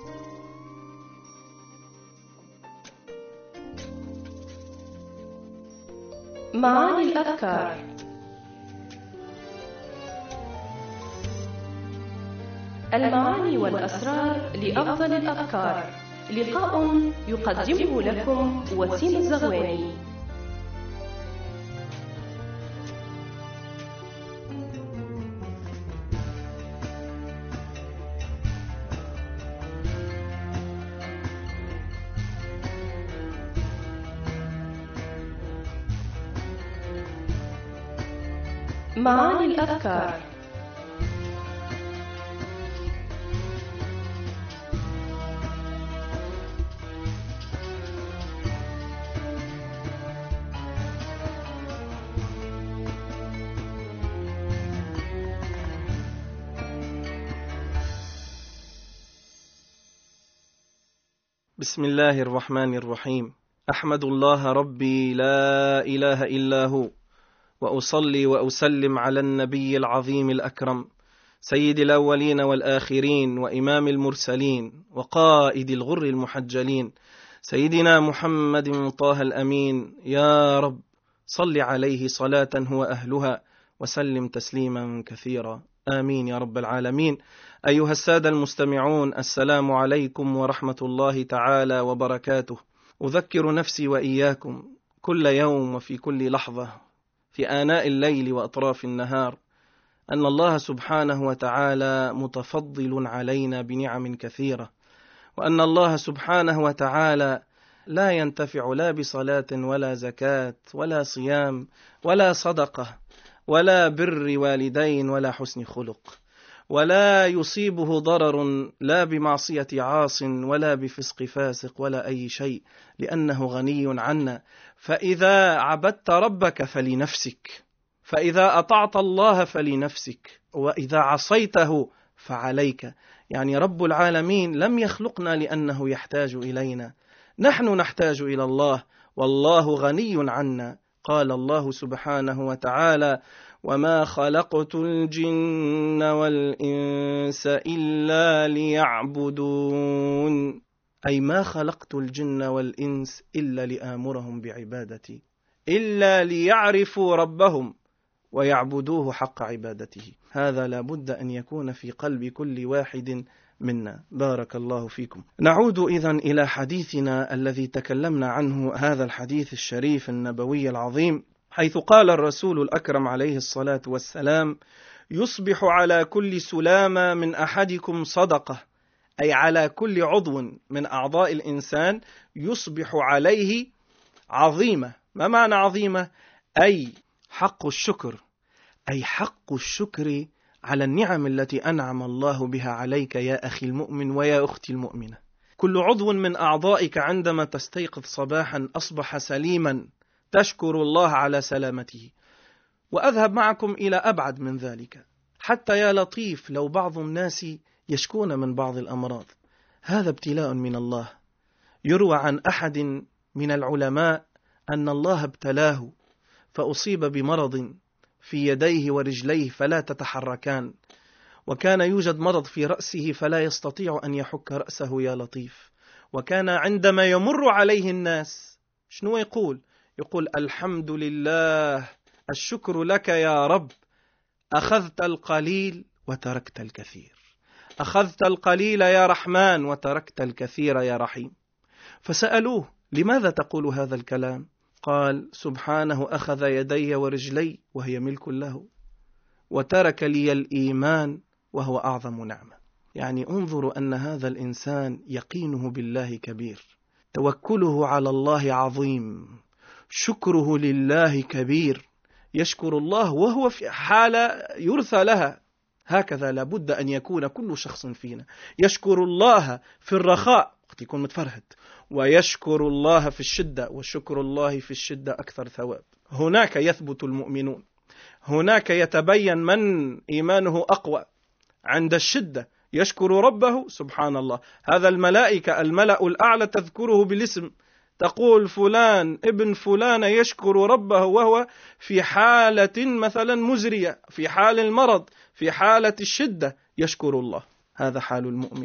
معاني الأذكار. المعاني والأسرار لأفضل الأذكار، لقاء يقدمه لكم وسيم الزغواني. معاني الأذكار. بسم الله الرحمن الرحيم. أحمد الله ربي لا إله إلا هو، وأصلي وأسلم على النبي العظيم الأكرم، سيد الأولين والآخرين وإمام المرسلين وقائد الغر المحجلين، سيدنا محمد طه الأمين. يا رب صل عليه صلاة هو أهلها، وسلم تسليما كثيرا، آمين يا رب العالمين. أيها السادة المستمعون، السلام عليكم ورحمة الله تعالى وبركاته. أذكر نفسي وإياكم كل يوم وفي كل لحظة في آناء الليل وأطراف النهار أن الله سبحانه وتعالى متفضل علينا بنعم كثيرة، وأن الله سبحانه وتعالى لا ينتفع لا بصلاة ولا زكاة ولا صيام ولا صدقة ولا بر والدين ولا حسن خلق، ولا يصيبه ضرر لا بمعصية عاص ولا بفسق فاسق ولا أي شيء، لأنه غني عنا. فإذا عبدت ربك فلنفسك، فإذا أطعت الله فلنفسك، وإذا عصيته فعليك. يعني رب العالمين لم يخلقنا لأنه يحتاج إلينا، نحن نحتاج إلى الله، والله غني عنا. قال الله سبحانه وتعالى: وما خلقت الجن والإنس إلا ليعبدون، أي ما خلقت الجن والإنس إلا لآمرهم بعبادتي، إلا ليعرفوا ربهم ويعبدوه حق عبادته. هذا لا بد أن يكون في قلب كل واحد منا. بارك الله فيكم. نعود إذن إلى حديثنا الذي تكلمنا عنه، هذا الحديث الشريف النبوي العظيم، حيث قال الرسول الأكرم عليه الصلاة والسلام: يصبح على كل سلامة من أحدكم صدقة، أي على كل عضو من أعضاء الإنسان يصبح عليه عظيمة. ما معنى عظيمة؟ أي حق الشكر، أي حق الشكر على النعم التي أنعم الله بها عليك يا أخي المؤمن ويا أختي المؤمنة. كل عضو من أعضائك عندما تستيقظ صباحا أصبح سليما، تشكر الله على سلامته. وأذهب معكم إلى أبعد من ذلك، حتى يا لطيف لو بعض الناس يشكون من بعض الأمراض، هذا ابتلاء من الله. يروى عن أحد من العلماء أن الله ابتلاه فأصيب بمرض في يديه ورجليه فلا تتحركان، وكان يوجد مرض في رأسه فلا يستطيع أن يحك رأسه يا لطيف. وكان عندما يمر عليه الناس شنو يقول؟ يقول: الحمد لله، الشكر لك يا رب، أخذت القليل وتركت الكثير، أخذت القليل يا رحمن وتركت الكثير يا رحيم. فسألوه: لماذا تقول هذا الكلام؟ قال: سبحانه أخذ يدي ورجلي وهي ملك له، وترك لي الإيمان وهو أعظم نعمة. يعني انظروا أن هذا الإنسان يقينه بالله كبير، توكله على الله عظيم، شكره لله كبير، يشكر الله وهو في حالة يرثى لها. هكذا لابد أن يكون كل شخص فينا، يشكر الله في الرخاء وقت يكون متفرهد، ويشكر الله في الشدة، وشكر الله في الشدة أكثر ثواب. هناك يثبت المؤمنون، هناك يتبين من إيمانه أقوى. عند الشدة يشكر ربه، سبحان الله، هذا الملائكة الملأ الأعلى تذكره بالاسم، تقول فلان ابن فلان يشكر ربه وهو في حالة مثلا مزرية، في حال المرض، في حالة الشدة يشكر الله. هذا حال المؤمن.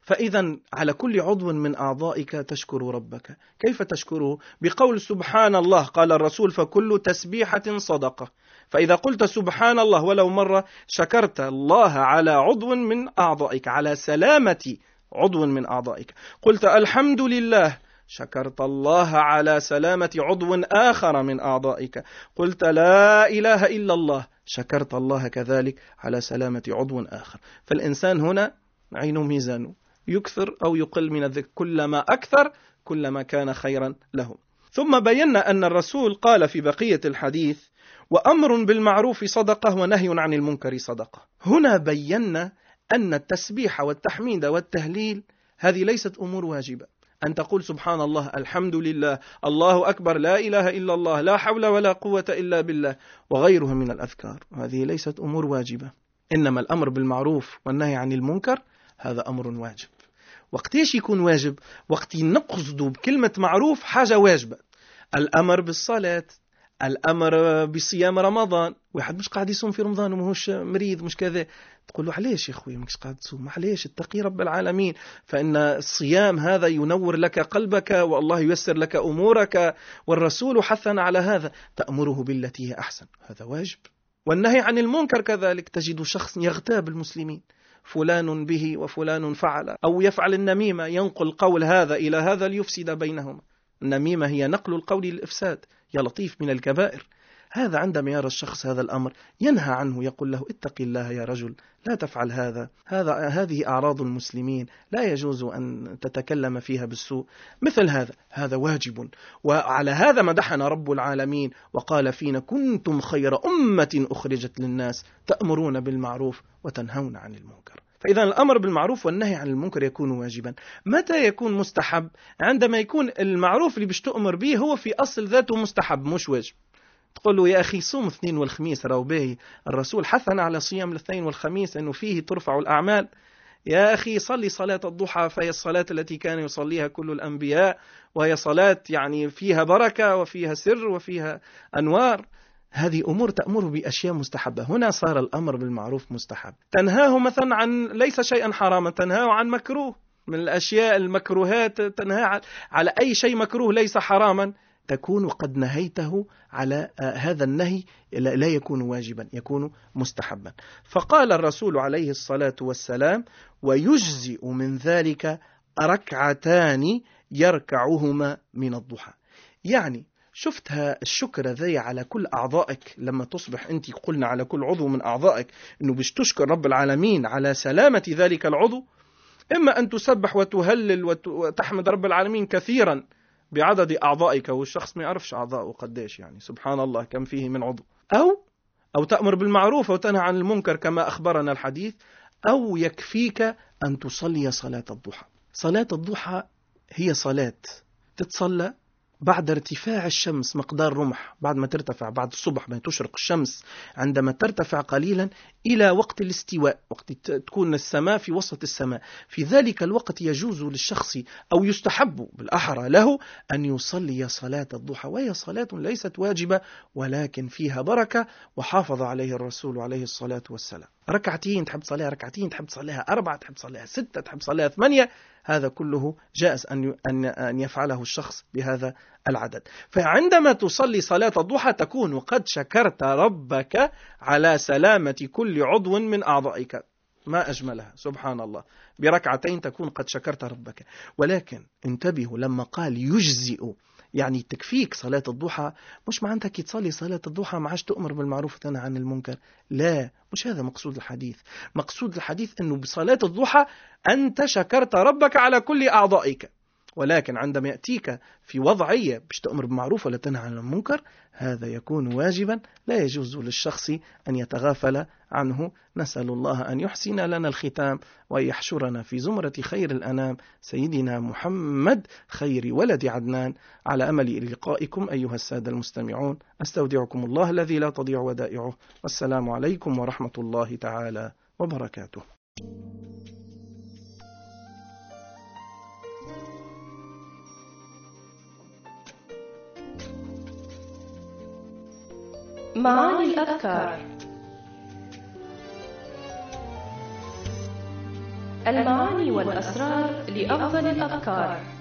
فإذا على كل عضو من أعضائك تشكر ربك. كيف تشكره؟ بقول سبحان الله. قال الرسول: فكل تسبيحة صدقة. فإذا قلت سبحان الله ولو مرة شكرت الله على عضو من أعضائك، على سلامة عضو من أعضائك. قلت الحمد لله، شكرت الله على سلامة عضو آخر من أعضائك. قلت لا إله إلا الله، شكرت الله كذلك على سلامة عضو آخر. فالإنسان هنا عين ميزانه، يكثر أو يقل من الذكر، كلما أكثر كلما كان خيرا له. ثم بينا أن الرسول قال في بقية الحديث: وأمر بالمعروف صدقة ونهي عن المنكر صدقة. هنا بينا أن التسبيح والتحميد والتهليل هذه ليست أمور واجبة. أن تقول سبحان الله، الحمد لله، الله أكبر، لا إله إلا الله، لا حول ولا قوة إلا بالله، وغيرها من الأذكار، هذه ليست أمور واجبة. إنما الأمر بالمعروف والنهي عن المنكر هذا أمر واجب. وقتيش يكون واجب؟ وقت نقصد بكلمة معروف حاجة واجبة. الأمر بالصلاة، الأمر بصيام رمضان. واحد مش قاعد يصوم في رمضان ومهوش مريض، مش كذا، تقول له علاش يا أخوي مش قاعد تصوم؟ علاش؟ اتقي رب العالمين، فإن الصيام هذا ينور لك قلبك، والله ييسر لك أمورك، والرسول حثنا على هذا. تأمره بالتي هي أحسن، هذا واجب. والنهي عن المنكر كذلك. تجد شخص يغتاب المسلمين، فلان به وفلان فعل، أو يفعل النميمة، ينقل قول هذا إلى هذا ليفسد بينهما. النميمة هي نقل القول للإفساد، يا لطيف، من الكبائر. هذا عندما يرى الشخص هذا الأمر ينهى عنه، يقول له اتق الله يا رجل، لا تفعل هذه أعراض المسلمين، لا يجوز أن تتكلم فيها بالسوء. مثل هذا واجب. وعلى هذا مدحنا رب العالمين وقال فينا: كنتم خير أمة أخرجت للناس تأمرون بالمعروف وتنهون عن المنكر. فإذا الأمر بالمعروف والنهي عن المنكر يكون واجبا. متى يكون مستحب؟ عندما يكون المعروف اللي باش تؤمر به هو في أصل ذاته مستحب مش واجب. تقول له يا أخي صوم الاثنين والخميس، راهو باهي، الرسول حثنا على صيام الاثنين والخميس لأنه فيه ترفع الأعمال. يا أخي صلي صلاة الضحى، فهي الصلاة التي كان يصليها كل الأنبياء، وهي صلاة يعني فيها بركة وفيها سر وفيها أنوار. هذه أمور تأمر بأشياء مستحبة. هنا صار الأمر بالمعروف مستحب. تنهاه مثلا عن ليس شيئا حراما، تنهاه عن مكروه من الأشياء المكروهات، تنهى على أي شيء مكروه ليس حراما، تكون قد نهيته على هذا النهي، لا يكون واجبا، يكون مستحبا. فقال الرسول عليه الصلاة والسلام: ويجزئ من ذلك ركعتان يركعهما من الضحى. يعني شفتها الشكر ذي على كل أعضائك. لما تصبح أنت، قلنا على كل عضو من أعضائك أنه باش تشكر رب العالمين على سلامة ذلك العضو، إما أن تسبح وتهلل وتحمد رب العالمين كثيرا بعدد أعضائك، والشخص ما يعرفش أعضائه قديش، يعني سبحان الله كم فيه من عضو، أو تأمر بالمعروف وتنهى عن المنكر كما أخبرنا الحديث، أو يكفيك أن تصلي صلاة الضحى. صلاة الضحى هي صلاة تتصلى بعد ارتفاع الشمس مقدار رمح، بعد ما ترتفع، بعد الصبح ما تشرق الشمس، عندما ترتفع قليلا إلى وقت الاستواء، وقت تكون السماء في وسط السماء. في ذلك الوقت يجوز للشخص أو يستحب بالأحرى له أن يصلي صلاة الضحى، وهي صلاة ليست واجبة ولكن فيها بركة، وحافظ عليه الرسول عليه الصلاة والسلام. ركعتين تحب تصليها، ركعتين تحب تصليها، 4 تحب تصليها، 6 تحب تصليها، 8، هذا كله جائز أن يفعله الشخص بهذا العدد. فعندما تصلي صلاة الضحى تكون قد شكرت ربك على سلامة كل عضو من أعضائك. ما أجملها، سبحان الله، بركعتين تكون قد شكرت ربك. ولكن انتبهوا لما قال يجزئ، يعني تكفيك صلاة الضحى، مش معناتها كي تصلي صلاة الضحى ما عادش تؤمر بالمعروف وتنهى عن المنكر، لا، مش هذا مقصود الحديث. مقصود الحديث أنه بصلاة الضحى أنت شكرت ربك على كل أعضائك، ولكن عندما يأتيك في وضعية باش تأمر بالمعروف ولا تنهى عن المنكر، هذا يكون واجبا، لا يجوز للشخص أن يتغافل عنه. نسأل الله أن يحسن لنا الختام ويحشرنا في زمرة خير الأنام سيدنا محمد خير ولد عدنان. على أمل لقائكم أيها السادة المستمعون، أستودعكم الله الذي لا تضيع ودائعه، والسلام عليكم ورحمة الله تعالى وبركاته. معاني الأذكار. المعاني والأسرار لأفضل الأفكار